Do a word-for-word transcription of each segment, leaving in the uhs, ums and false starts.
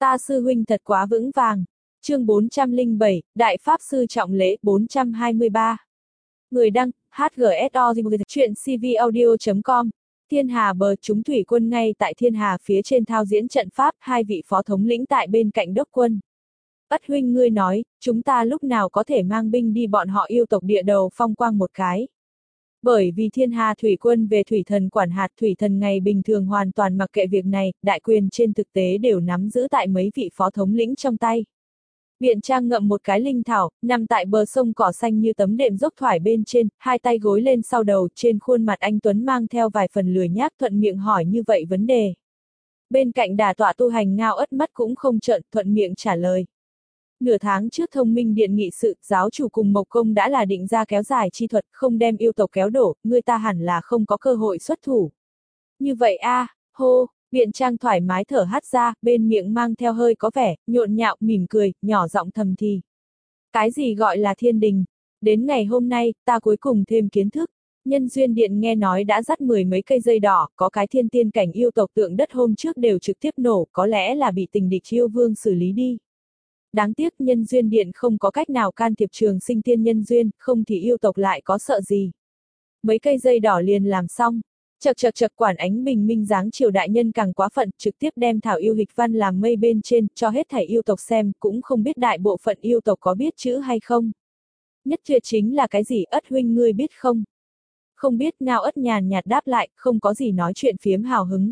Ta sư huynh thật quá vững vàng. Chương bốn trăm lẻ bảy, Đại Pháp Sư Trọng Lễ bốn trăm hai mươi ba. Người đăng, hát giê ét o, chuyện c v audio chấm com. Thiên Hà bờ chúng thủy quân ngay tại Thiên Hà phía trên thao diễn trận pháp, hai vị phó thống lĩnh tại bên cạnh đốc quân. Ất huynh ngươi nói, chúng ta lúc nào có thể mang binh đi bọn họ yêu tộc địa đầu phong quang một cái. Bởi vì Thiên Hà thủy quân về thủy thần quản hạt, thủy thần ngày bình thường hoàn toàn mặc kệ việc này, đại quyền trên thực tế đều nắm giữ tại mấy vị phó thống lĩnh trong tay. Biện Trang ngậm một cái linh thảo, nằm tại bờ sông cỏ xanh như tấm đệm dốc thoải bên trên, hai tay gối lên sau đầu, trên khuôn mặt anh Tuấn mang theo vài phần lười nhác, thuận miệng hỏi như vậy vấn đề. Bên cạnh đà tọa tu hành Ngao Ất mắt cũng không trợn, thuận miệng trả lời. Nửa tháng trước Thông Minh Điện nghị sự, giáo chủ cùng Mộc Công đã là định ra kéo dài chi thuật, không đem yêu tộc kéo đổ, người ta hẳn là không có cơ hội xuất thủ. Như vậy a, à, hô. Biện Trang thoải mái thở hắt ra, bên miệng mang theo hơi có vẻ, nhộn nhạo, mỉm cười, nhỏ giọng thầm thì. Cái gì gọi là thiên đình? Đến ngày hôm nay, ta cuối cùng thêm kiến thức. Nhân duyên điện nghe nói đã dắt mười mấy cây dây đỏ, có cái thiên tiên cảnh yêu tộc tượng đất hôm trước đều trực tiếp nổ, có lẽ là bị tình địch yêu vương xử lý đi. Đáng tiếc nhân duyên điện không có cách nào can thiệp trường sinh tiên nhân duyên, không thì yêu tộc lại có sợ gì. Mấy cây dây đỏ liền làm xong. Chật chật chật quản ánh bình minh dáng triều đại nhân càng quá phận, trực tiếp đem thảo yêu hịch văn làm mây bên trên, cho hết thảy yêu tộc xem, cũng không biết đại bộ phận yêu tộc có biết chữ hay không. Nhất tuyệt chính là cái gì, Ất huynh ngươi biết không? Không biết, Ngao Ất nhàn nhạt đáp lại, không có gì nói chuyện phiếm hào hứng.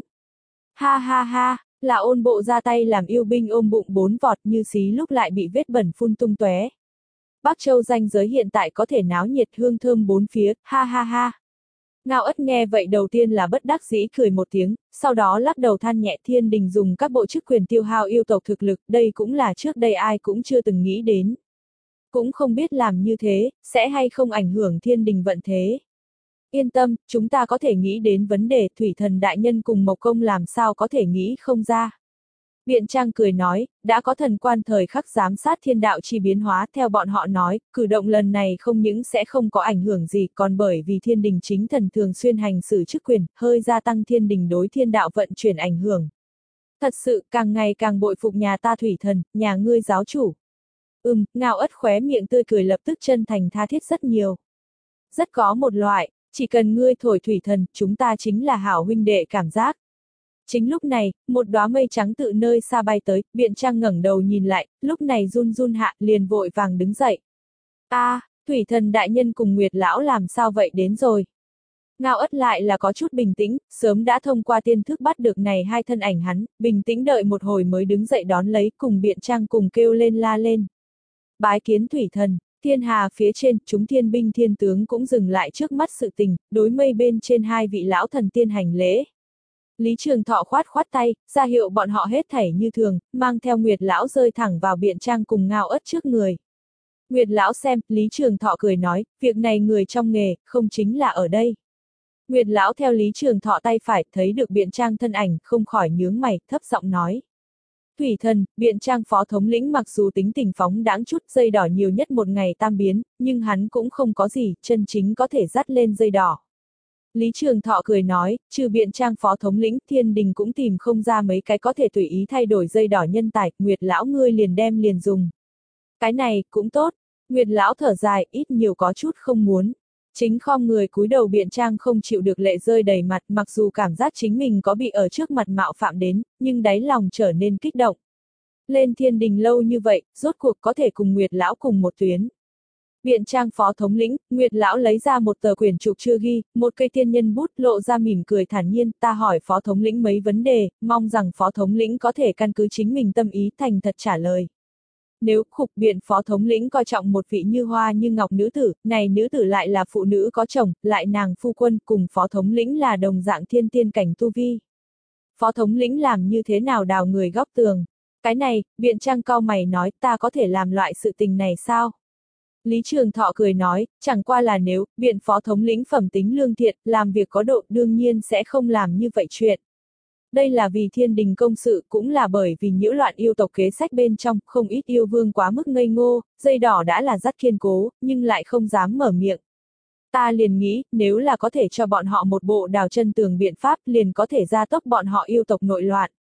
Ha ha ha, là ôn bộ ra tay làm yêu binh ôm bụng bốn vọt như xí lúc lại bị vết bẩn phun tung tóe. Bắc Châu danh giới hiện tại có thể náo nhiệt hương thơm bốn phía, ha ha ha. Ngao Ất nghe vậy đầu tiên là bất đắc dĩ cười một tiếng, sau đó lắc đầu than nhẹ, thiên đình dùng các bộ chức quyền tiêu hao yêu tộc thực lực, đây cũng là trước đây ai cũng chưa từng nghĩ đến. Cũng không biết làm như thế, sẽ hay không ảnh hưởng thiên đình vận thế. Yên tâm, chúng ta có thể nghĩ đến vấn đề, thủy thần đại nhân cùng Mộc Công làm sao có thể nghĩ không ra. Biện Trang cười nói, đã có thần quan thời khắc giám sát thiên đạo chi biến hóa, theo bọn họ nói, cử động lần này không những sẽ không có ảnh hưởng gì, còn bởi vì thiên đình chính thần thường xuyên hành xử chức quyền, hơi gia tăng thiên đình đối thiên đạo vận chuyển ảnh hưởng. Thật sự, càng ngày càng bội phục nhà ta thủy thần, nhà ngươi giáo chủ. Ừm, Ngao Ất khóe miệng tươi cười lập tức chân thành tha thiết rất nhiều. Rất có một loại, chỉ cần ngươi thổi thủy thần, chúng ta chính là hảo huynh đệ cảm giác. Chính lúc này, một đóa mây trắng tự nơi xa bay tới, Biện Trang ngẩng đầu nhìn lại, lúc này run run hạ, liền vội vàng đứng dậy. A, à, thủy thần đại nhân cùng Nguyệt lão làm sao vậy đến rồi? Ngao Ất lại là có chút bình tĩnh, sớm đã thông qua tiên thức bắt được này hai thân ảnh hắn, bình tĩnh đợi một hồi mới đứng dậy đón lấy, cùng Biện Trang cùng kêu lên la lên. Bái kiến thủy thần. Thiên Hà phía trên, chúng thiên binh thiên tướng cũng dừng lại trước mắt sự tình, đối mây bên trên hai vị lão thần tiên hành lễ. Lý Trường Thọ khoát khoát tay, ra hiệu bọn họ hết thảy như thường, mang theo Nguyệt lão rơi thẳng vào Biện Trang cùng Ngao Ất trước người. Nguyệt lão xem, Lý Trường Thọ cười nói, việc này người trong nghề, không chính là ở đây. Nguyệt lão theo Lý Trường Thọ tay phải, thấy được Biện Trang thân ảnh, không khỏi nhướng mày, thấp giọng nói. Thủy thần, Biện Trang phó thống lĩnh mặc dù tính tình phóng đãng chút, dây đỏ nhiều nhất một ngày tam biến, nhưng hắn cũng không có gì, chân chính có thể dắt lên dây đỏ. Lý Trường Thọ cười nói, trừ Biện Trang phó thống lĩnh, thiên đình cũng tìm không ra mấy cái có thể tùy ý thay đổi dây đỏ nhân tài, Nguyệt lão ngươi liền đem liền dùng. Cái này, cũng tốt. Nguyệt lão thở dài, ít nhiều có chút không muốn. Chính khom người cúi đầu Biện Trang không chịu được lệ rơi đầy mặt, mặc dù cảm giác chính mình có bị ở trước mặt mạo phạm đến, nhưng đáy lòng trở nên kích động. Lên thiên đình lâu như vậy, rốt cuộc có thể cùng Nguyệt lão cùng một tuyến. Biện Trang phó thống lĩnh, Nguyệt lão lấy ra một tờ quyển trục chưa ghi, một cây tiên nhân bút, lộ ra mỉm cười thản nhiên, ta hỏi phó thống lĩnh mấy vấn đề, mong rằng phó thống lĩnh có thể căn cứ chính mình tâm ý thành thật trả lời. Nếu khục Biện phó thống lĩnh coi trọng một vị như hoa như ngọc nữ tử, này nữ tử lại là phụ nữ có chồng, lại nàng phu quân, cùng phó thống lĩnh là đồng dạng thiên tiên cảnh tu vi. Phó thống lĩnh làm như thế nào đào người góc tường? Cái này, Biện Trang cau mày nói, ta có thể làm loại sự tình này sao? Lý Trường Thọ cười nói, chẳng qua là nếu, Biện phó thống lĩnh phẩm tính lương thiện, làm việc có độ, đương nhiên sẽ không làm như vậy chuyện. Đây là vì thiên đình công sự, cũng là bởi vì nhiễu loạn yêu tộc kế sách bên trong, không ít yêu vương quá mức ngây ngô, dây đỏ đã là rất kiên cố, nhưng lại không dám mở miệng. Ta liền nghĩ, nếu là có thể cho bọn họ một bộ đào chân tường biện pháp, liền có thể gia tốc bọn họ yêu tộc nội loạn.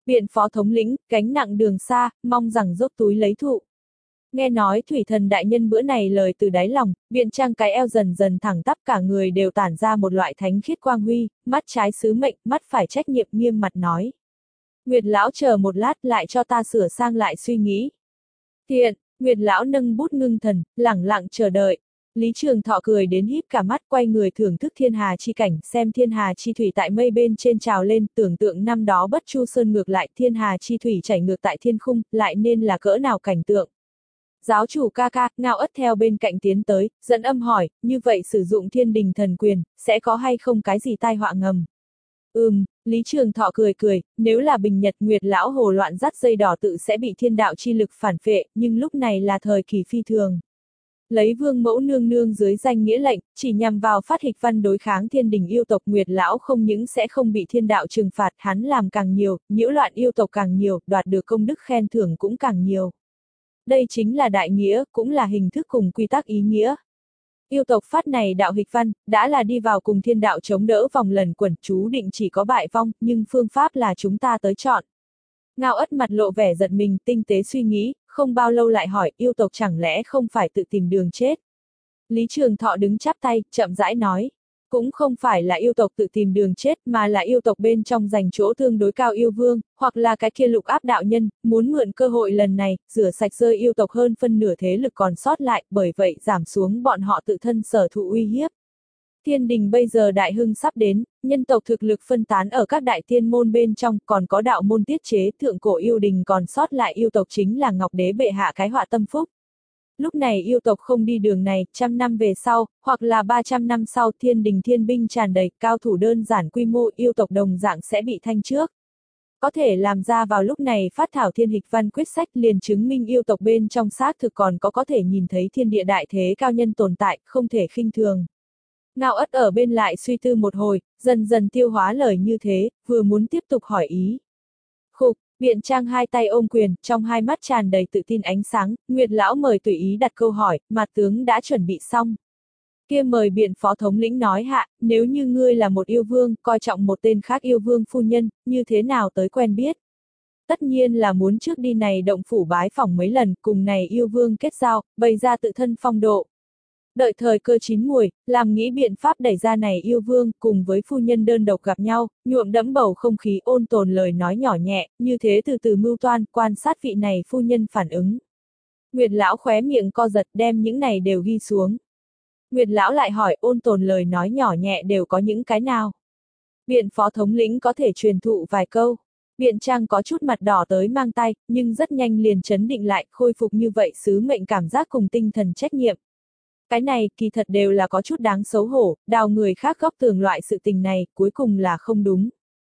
Biện phó thống lĩnh, gánh nặng đường xa, mong rằng dốc túi lấy thụ. Nghe nói thủy thần đại nhân bữa này lời từ đáy lòng, Biện Trang cái eo dần dần thẳng tắp, cả người đều tản ra một loại thánh khiết quang huy, mắt trái sứ mệnh, mắt phải trách nhiệm, nghiêm mặt nói. Nguyệt lão chờ một lát, lại cho ta sửa sang lại suy nghĩ. Thiện, Nguyệt lão nâng bút ngưng thần, lẳng lặng chờ đợi. Lý Trường Thọ cười đến híp cả mắt, quay người thưởng thức thiên hà chi cảnh, xem thiên hà chi thủy tại mây bên trên trào lên, tưởng tượng năm đó Bất Chu Sơn ngược lại, thiên hà chi thủy chảy ngược tại thiên khung, lại nên là cỡ nào cảnh tượng. Giáo chủ ca ca, Ngao Ất theo bên cạnh tiến tới, dẫn âm hỏi, như vậy sử dụng thiên đình thần quyền, sẽ có hay không cái gì tai họa ngầm? Ừm, Lý Trường Thọ cười cười, nếu là bình nhật Nguyệt lão hồ loạn dắt dây đỏ tự sẽ bị thiên đạo chi lực phản phệ, nhưng lúc này là thời kỳ phi thường. Lấy vương mẫu nương nương dưới danh nghĩa lệnh, chỉ nhằm vào phát hịch văn đối kháng thiên đình yêu tộc, Nguyệt lão không những sẽ không bị thiên đạo trừng phạt, hắn làm càng nhiều, nhiễu loạn yêu tộc càng nhiều, đoạt được công đức khen thưởng cũng càng nhiều. Đây chính là đại nghĩa, cũng là hình thức cùng quy tắc ý nghĩa. Yêu tộc phát này đạo hịch văn, đã là đi vào cùng thiên đạo chống đỡ vòng lần quẩn, chú định chỉ có bại vong, nhưng phương pháp là chúng ta tới chọn. Ngao Ất mặt lộ vẻ giật mình, tinh tế suy nghĩ, không bao lâu lại hỏi, yêu tộc chẳng lẽ không phải tự tìm đường chết? Lý Trường Thọ đứng chắp tay, chậm rãi nói. Cũng không phải là yêu tộc tự tìm đường chết, mà là yêu tộc bên trong giành chỗ tương đối cao yêu vương, hoặc là cái kia lục áp đạo nhân, muốn mượn cơ hội lần này, rửa sạch rơi yêu tộc hơn phân nửa thế lực còn sót lại, bởi vậy giảm xuống bọn họ tự thân sở thụ uy hiếp. Thiên đình bây giờ đại hưng sắp đến, nhân tộc thực lực phân tán ở các đại tiên môn bên trong, còn có đạo môn tiết chế, thượng cổ yêu đình còn sót lại yêu tộc chính là Ngọc Đế bệ hạ cái họa tâm phúc. Lúc này yêu tộc không đi đường này, trăm năm về sau, hoặc là ba trăm năm sau, thiên đình thiên binh tràn đầy, cao thủ đơn giản quy mô, yêu tộc đồng dạng sẽ bị thanh trước. Có thể làm ra vào lúc này phát thảo thiên hịch văn quyết sách, liền chứng minh yêu tộc bên trong xác thực còn có có thể nhìn thấy thiên địa đại thế cao nhân tồn tại, không thể khinh thường. Ngao Ất ở bên lại suy tư một hồi, dần dần tiêu hóa lời như thế, vừa muốn tiếp tục hỏi ý. Khục, Biện Trang hai tay ôm quyền, trong hai mắt tràn đầy tự tin ánh sáng, Nguyệt lão mời tùy ý đặt câu hỏi, mặt tướng đã chuẩn bị xong. Kia mời Biện phó thống lĩnh nói hạ, nếu như ngươi là một yêu vương, coi trọng một tên khác yêu vương phu nhân, như thế nào tới quen biết? Tất nhiên là muốn trước đi này động phủ bái phỏng mấy lần, cùng này yêu vương kết giao, bày ra tự thân phong độ. Đợi thời cơ chín muồi, làm nghĩ biện pháp đẩy ra này yêu vương, cùng với phu nhân đơn độc gặp nhau, nhuộm đẫm bầu không khí, ôn tồn lời nói nhỏ nhẹ, như thế từ từ mưu toan, quan sát vị này phu nhân phản ứng. Nguyệt lão khóe miệng co giật, đem những này đều ghi xuống. Nguyệt lão lại hỏi, ôn tồn lời nói nhỏ nhẹ đều có những cái nào? Biện phó thống lĩnh có thể truyền thụ vài câu. Biện Trang có chút mặt đỏ tới mang tay, nhưng rất nhanh liền chấn định lại, khôi phục như vậy sứ mệnh cảm giác cùng tinh thần trách nhiệm. Cái này, kỳ thật đều là có chút đáng xấu hổ, đào người khác góc tường loại sự tình này, cuối cùng là không đúng.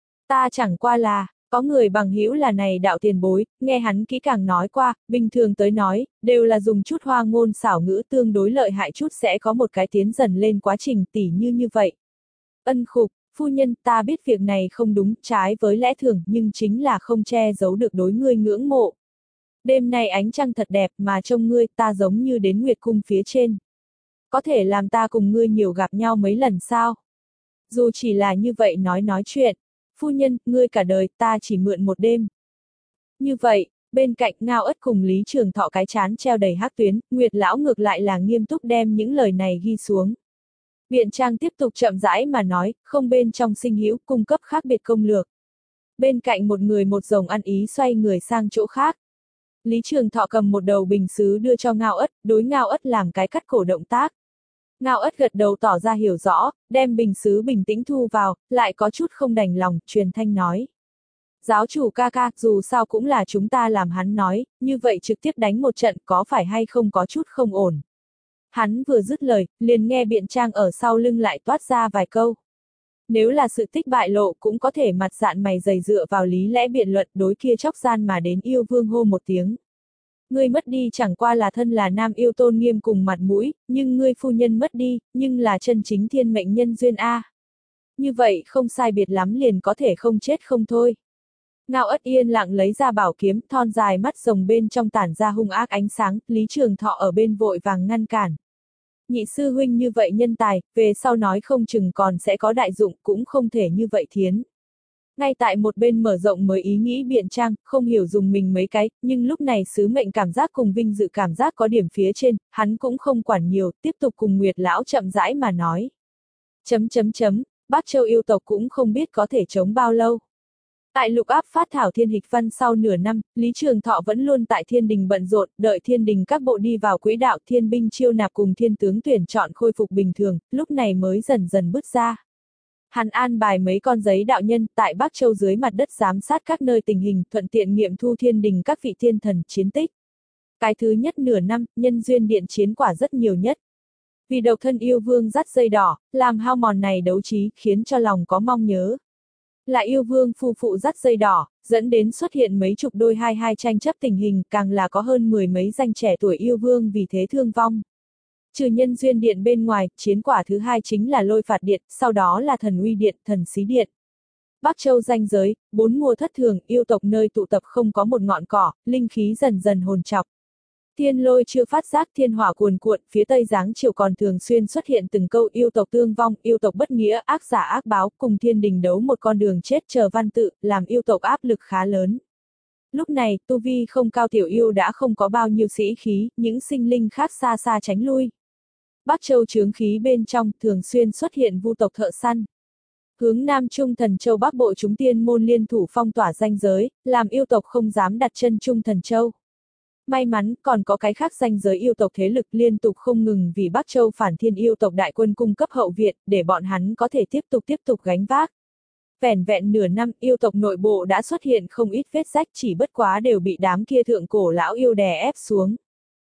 Ta chẳng qua là, có người bằng hữu là này đạo tiền bối, nghe hắn kỹ càng nói qua, bình thường tới nói, đều là dùng chút hoa ngôn xảo ngữ tương đối lợi hại chút sẽ có một cái tiến dần lên quá trình tỉ như như vậy. Ân khục, phu nhân, ta biết việc này không đúng, trái với lẽ thường, nhưng chính là không che giấu được đối ngươi ngưỡng mộ. Đêm nay ánh trăng thật đẹp mà trông ngươi, ta giống như đến Nguyệt Cung phía trên. Có thể làm ta cùng ngươi nhiều gặp nhau mấy lần sao? Dù chỉ là như vậy nói nói chuyện. Phu nhân, ngươi cả đời, ta chỉ mượn một đêm. Như vậy, bên cạnh Ngao Ất cùng Lý Trường Thọ cái chán treo đầy hắc tuyến, Nguyệt lão ngược lại là nghiêm túc đem những lời này ghi xuống. Biện Trang tiếp tục chậm rãi mà nói, không bên trong sinh hữu, cung cấp khác biệt công lược. Bên cạnh một người một rồng ăn ý xoay người sang chỗ khác. Lý Trường Thọ cầm một đầu bình sứ đưa cho Ngao Ất, đối Ngao Ất làm cái cắt cổ động tác. Ngao Ất gật đầu tỏ ra hiểu rõ, đem bình sứ bình tĩnh thu vào, lại có chút không đành lòng, truyền thanh nói. Giáo chủ ca ca, dù sao cũng là chúng ta làm hắn nói, như vậy trực tiếp đánh một trận có phải hay không có chút không ổn. Hắn vừa dứt lời, liền nghe Biện Trang ở sau lưng lại toát ra vài câu. Nếu là sự tích bại lộ cũng có thể mặt dạn mày dày dựa vào lý lẽ biện luận đối kia chóc gian mà đến yêu vương hô một tiếng. Ngươi mất đi chẳng qua là thân là nam yêu tôn nghiêm cùng mặt mũi, nhưng ngươi phu nhân mất đi, nhưng là chân chính thiên mệnh nhân duyên A. Như vậy không sai biệt lắm liền có thể không chết không thôi. Ngao Ất yên lặng lấy ra bảo kiếm, thon dài mắt rồng bên trong tản ra hung ác ánh sáng, Lý Trường Thọ ở bên vội vàng ngăn cản. Nhị sư huynh như vậy nhân tài, về sau nói không chừng còn sẽ có đại dụng, cũng không thể như vậy thiến. Ngay tại một bên mở rộng mới ý nghĩ biện trang, không hiểu dùng mình mấy cái, nhưng lúc này sứ mệnh cảm giác cùng vinh dự cảm giác có điểm phía trên, hắn cũng không quản nhiều, tiếp tục cùng Nguyệt lão chậm rãi mà nói. Chấm chấm chấm, Bắc Châu yêu tộc cũng không biết có thể chống bao lâu. Tại lục áp phát thảo thiên hịch văn sau nửa năm, Lý Trường Thọ vẫn luôn tại thiên đình bận rộn, đợi thiên đình các bộ đi vào quỹ đạo thiên binh chiêu nạp cùng thiên tướng tuyển chọn khôi phục bình thường, lúc này mới dần dần bước ra. Hắn an bài mấy con giấy đạo nhân tại Bắc Châu dưới mặt đất giám sát các nơi tình hình, thuận tiện nghiệm thu thiên đình các vị thiên thần chiến tích. Cái thứ nhất nửa năm, nhân duyên điện chiến quả rất nhiều nhất. Vì độc thân yêu vương dắt dây đỏ, làm hao mòn này đấu trí, khiến cho lòng có mong nhớ. Là yêu vương phu phụ dắt dây đỏ, dẫn đến xuất hiện mấy chục đôi hai hai tranh chấp tình hình, càng là có hơn mười mấy danh trẻ tuổi yêu vương vì thế thương vong. Trừ nhân duyên điện bên ngoài, chiến quả thứ hai chính là lôi phạt điện, sau đó là thần uy điện, thần xí điện. Bắc Châu ranh giới, bốn mùa thất thường, yêu tộc nơi tụ tập không có một ngọn cỏ, linh khí dần dần hồn trọc. Thiên lôi chưa phát giác, thiên hỏa cuồn cuộn, phía tây giáng chiều còn thường xuyên xuất hiện từng câu yêu tộc tương vong, yêu tộc bất nghĩa, ác giả ác báo, cùng thiên đình đấu một con đường chết chờ văn tự, làm yêu tộc áp lực khá lớn. Lúc này, tu vi không cao tiểu yêu đã không có bao nhiêu sĩ khí, những sinh linh khác xa xa tránh lui. Bắc Châu chướng khí bên trong, thường xuyên xuất hiện vu tộc thợ săn. Hướng Nam Trung Thần Châu Bắc Bộ chúng tiên môn liên thủ phong tỏa ranh giới, làm yêu tộc không dám đặt chân Trung Thần Châu. May mắn, còn có cái khác ranh giới yêu tộc thế lực liên tục không ngừng vì Bắc Châu phản thiên yêu tộc đại quân cung cấp hậu viện, để bọn hắn có thể tiếp tục tiếp tục gánh vác. Vẻn vẹn nửa năm, yêu tộc nội bộ đã xuất hiện không ít vết rách, chỉ bất quá đều bị đám kia thượng cổ lão yêu đè ép xuống.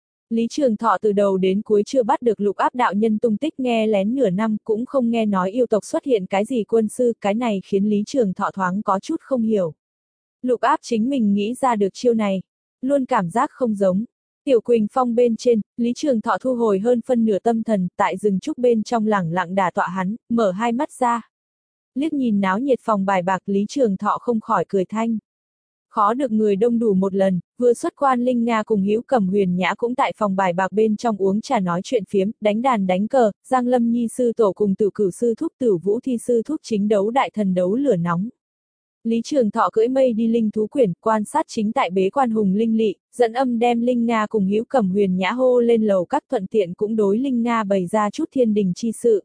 Lý Trường Thọ từ đầu đến cuối chưa bắt được lục áp đạo nhân tung tích, nghe lén nửa năm cũng không nghe nói yêu tộc xuất hiện cái gì quân sư, cái này khiến Lý Trường Thọ thoáng có chút không hiểu. Lục áp chính mình nghĩ ra được chiêu này, luôn cảm giác không giống. Tiểu Quỳnh Phong bên trên, Lý Trường Thọ thu hồi hơn phân nửa tâm thần, tại rừng trúc bên trong lẳng lặng đả tọa hắn, mở hai mắt ra. Liếc nhìn náo nhiệt phòng bài bạc, Lý Trường Thọ không khỏi cười thanh. Khó được người đông đủ một lần, vừa xuất quan Linh Nga cùng Hữu Cầm Huyền Nhã cũng tại phòng bài bạc bên trong uống trà nói chuyện phiếm, đánh đàn đánh cờ, Giang Lâm Nhi sư tổ cùng Tử Cửu sư thúc Tử Vũ thi sư thúc chính đấu đại thần đấu lửa nóng. Lý Trường Thọ cưỡi mây đi linh thú quyển, quan sát chính tại bế quan hùng linh lị, dẫn âm đem Linh Nga cùng Hữu Cầm Huyền Nhã hô lên lầu các, thuận tiện cũng đối Linh Nga bày ra chút thiên đình chi sự.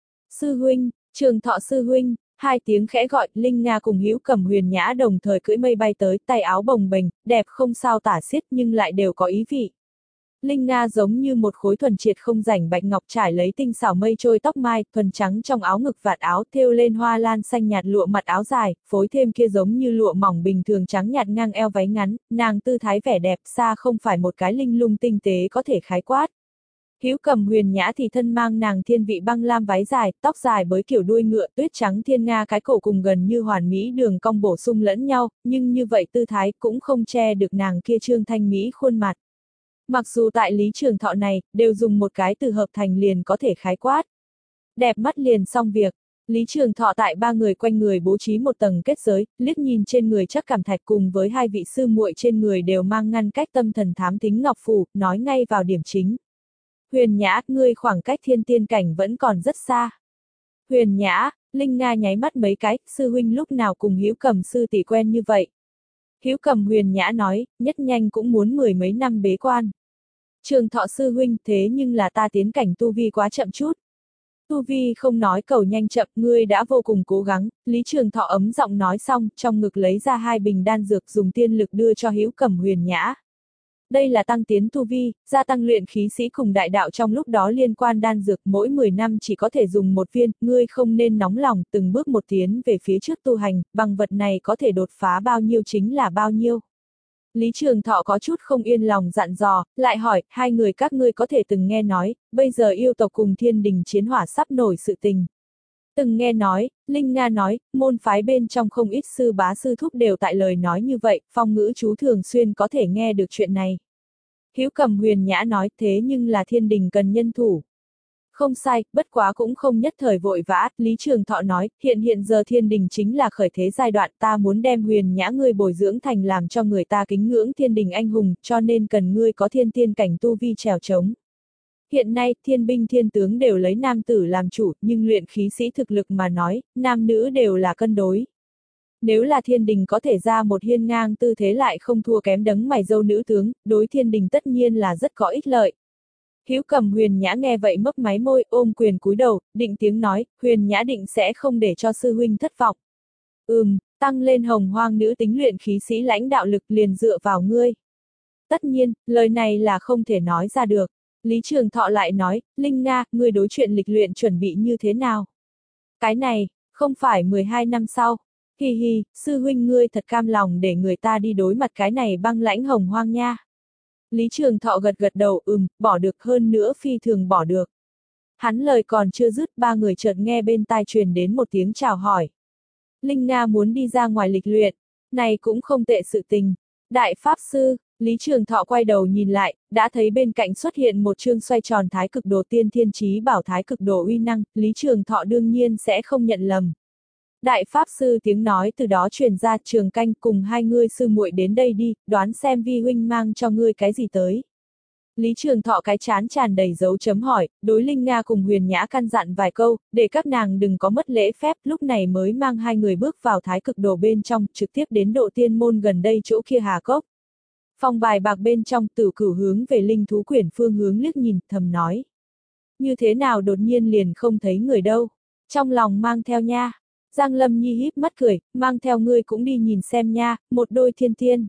Sư huynh, Trường Thọ sư huynh. Hai tiếng khẽ gọi, Linh Nga cùng Hữu Cầm Huyền Nhã đồng thời cưỡi mây bay tới, tay áo bồng bềnh, đẹp không sao tả xiết nhưng lại đều có ý vị. Linh Nga giống như một khối thuần triệt không rảnh bạch ngọc trải lấy tinh xảo mây trôi tóc mai, thuần trắng trong áo ngực vạt áo thêu lên hoa lan xanh nhạt lụa mặt áo dài, phối thêm kia giống như lụa mỏng bình thường trắng nhạt ngang eo váy ngắn, nàng tư thái vẻ đẹp xa không phải một cái linh lung tinh tế có thể khái quát. Hữu Cầm Huyền Nhã thì thân mang nàng thiên vị băng lam váy dài, tóc dài với kiểu đuôi ngựa, tuyết trắng thiên nga cái cổ cùng gần như hoàn mỹ đường cong bổ sung lẫn nhau, nhưng như vậy tư thái cũng không che được nàng kia trương thanh mỹ khuôn mặt. Mặc dù tại Lý Trường Thọ này, đều dùng một cái từ hợp thành liền có thể khái quát. Đẹp mắt liền xong việc. Lý Trường Thọ tại ba người quanh người bố trí một tầng kết giới, liếc nhìn trên người chắc cảm thạch cùng với hai vị sư muội trên người đều mang ngăn cách tâm thần thám thính ngọc phủ, nói ngay vào điểm chính. Huyền Nhã, ngươi khoảng cách thiên tiên cảnh vẫn còn rất xa. Huyền Nhã, Linh Nga nháy mắt mấy cái, sư huynh lúc nào cùng Hữu Cầm sư tỷ quen như vậy. Hữu Cầm Huyền Nhã nói, nhất nhanh cũng muốn mười mấy năm bế quan. Trường Thọ sư huynh, thế nhưng là ta tiến cảnh tu vi quá chậm chút. Tu vi không nói cầu nhanh chậm, ngươi đã vô cùng cố gắng. Lý Trường Thọ ấm giọng nói xong, trong ngực lấy ra hai bình đan dược dùng tiên lực đưa cho Hữu Cầm Huyền Nhã. Đây là tăng tiến tu vi, gia tăng luyện khí sĩ cùng đại đạo trong lúc đó liên quan đan dược, mỗi mười năm chỉ có thể dùng một viên, ngươi không nên nóng lòng, từng bước một tiến về phía trước tu hành, bằng vật này có thể đột phá bao nhiêu chính là bao nhiêu. Lý Trường Thọ có chút không yên lòng dặn dò, lại hỏi, hai người các ngươi có thể từng nghe nói, bây giờ yêu tộc cùng thiên đình chiến hỏa sắp nổi sự tình. Từng nghe nói, Linh Nga nói, môn phái bên trong không ít sư bá sư thúc đều tại lời nói như vậy, phong ngữ chú thường xuyên có thể nghe được chuyện này. Hữu Cầm Huyền Nhã nói, thế nhưng là thiên đình cần nhân thủ. Không sai, bất quá cũng không nhất thời vội vã, Lý Trường Thọ nói, hiện hiện giờ thiên đình chính là khởi thế giai đoạn, ta muốn đem Huyền Nhã ngươi bồi dưỡng thành làm cho người ta kính ngưỡng thiên đình anh hùng, cho nên cần ngươi có thiên tiên cảnh tu vi trèo trống. Hiện nay, thiên binh thiên tướng đều lấy nam tử làm chủ, nhưng luyện khí sĩ thực lực mà nói, nam nữ đều là cân đối. Nếu là thiên đình có thể ra một hiên ngang tư thế lại không thua kém đấng mày râu nữ tướng, đối thiên đình tất nhiên là rất có ích lợi. Hữu Cầm Huyền Nhã nghe vậy mấp máy môi, ôm quyền cúi đầu, định tiếng nói, Huyền Nhã định sẽ không để cho sư huynh thất vọng. Ừm, tăng lên hồng hoang nữ tính luyện khí sĩ lãnh đạo lực liền dựa vào ngươi. Tất nhiên, lời này là không thể nói ra được. Lý Trường Thọ lại nói, Linh Nga, ngươi đối chuyện lịch luyện chuẩn bị như thế nào? Cái này, không phải mười hai năm sau. Hi hi, sư huynh ngươi thật cam lòng để người ta đi đối mặt cái này băng lãnh hồng hoang nha. Lý Trường Thọ gật gật đầu, ừm, bỏ được, hơn nữa phi thường bỏ được. Hắn lời còn chưa dứt, ba người chợt nghe bên tai truyền đến một tiếng chào hỏi. Linh Nga muốn đi ra ngoài lịch luyện, này cũng không tệ sự tình. Đại Pháp Sư, Lý Trường Thọ quay đầu nhìn lại, đã thấy bên cạnh xuất hiện một chương xoay tròn thái cực đồ tiên thiên chí bảo thái cực đồ uy năng, Lý Trường Thọ đương nhiên sẽ không nhận lầm. Đại Pháp Sư tiếng nói từ đó truyền ra, Trường Canh cùng hai ngươi sư muội đến đây đi, đoán xem vi huynh mang cho ngươi cái gì tới. Lý Trường Thọ cái chán tràn đầy dấu chấm hỏi, đối Linh Nga cùng Huyền Nhã căn dặn vài câu, để các nàng đừng có mất lễ phép, lúc này mới mang hai người bước vào thái cực đồ bên trong, trực tiếp đến độ tiên môn gần đây chỗ kia hà cốc. Phòng bài bạc bên trong, Tử Cửu hướng về linh thú quyển phương hướng liếc nhìn, thầm nói. Như thế nào đột nhiên liền không thấy người đâu, trong lòng mang theo nha. Giang Lâm Nhi híp mắt cười, mang theo ngươi cũng đi nhìn xem nha, một đôi thiên tiên.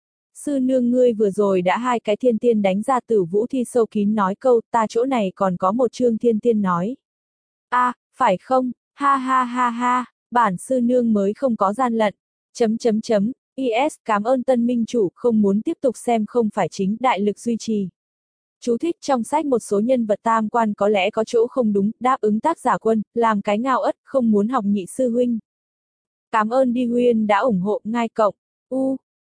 Sư nương ngươi vừa rồi đã hai cái thiên tiên đánh ra Tử Vũ Thi sâu kín nói câu, ta chỗ này còn có một chương thiên tiên nói. A, à, phải không, ha ha ha ha, bản sư nương mới không có gian lận, chấm chấm chấm, is cảm ơn tân minh chủ, không muốn tiếp tục xem không phải chính đại lực duy trì. Chú thích trong sách một số nhân vật tam quan có lẽ có chỗ không đúng, đáp ứng tác giả quân, làm cái ngao ất, không muốn học nhị sư huynh. Cảm ơn Đi Huyên đã ủng hộ, ngai cộng, u.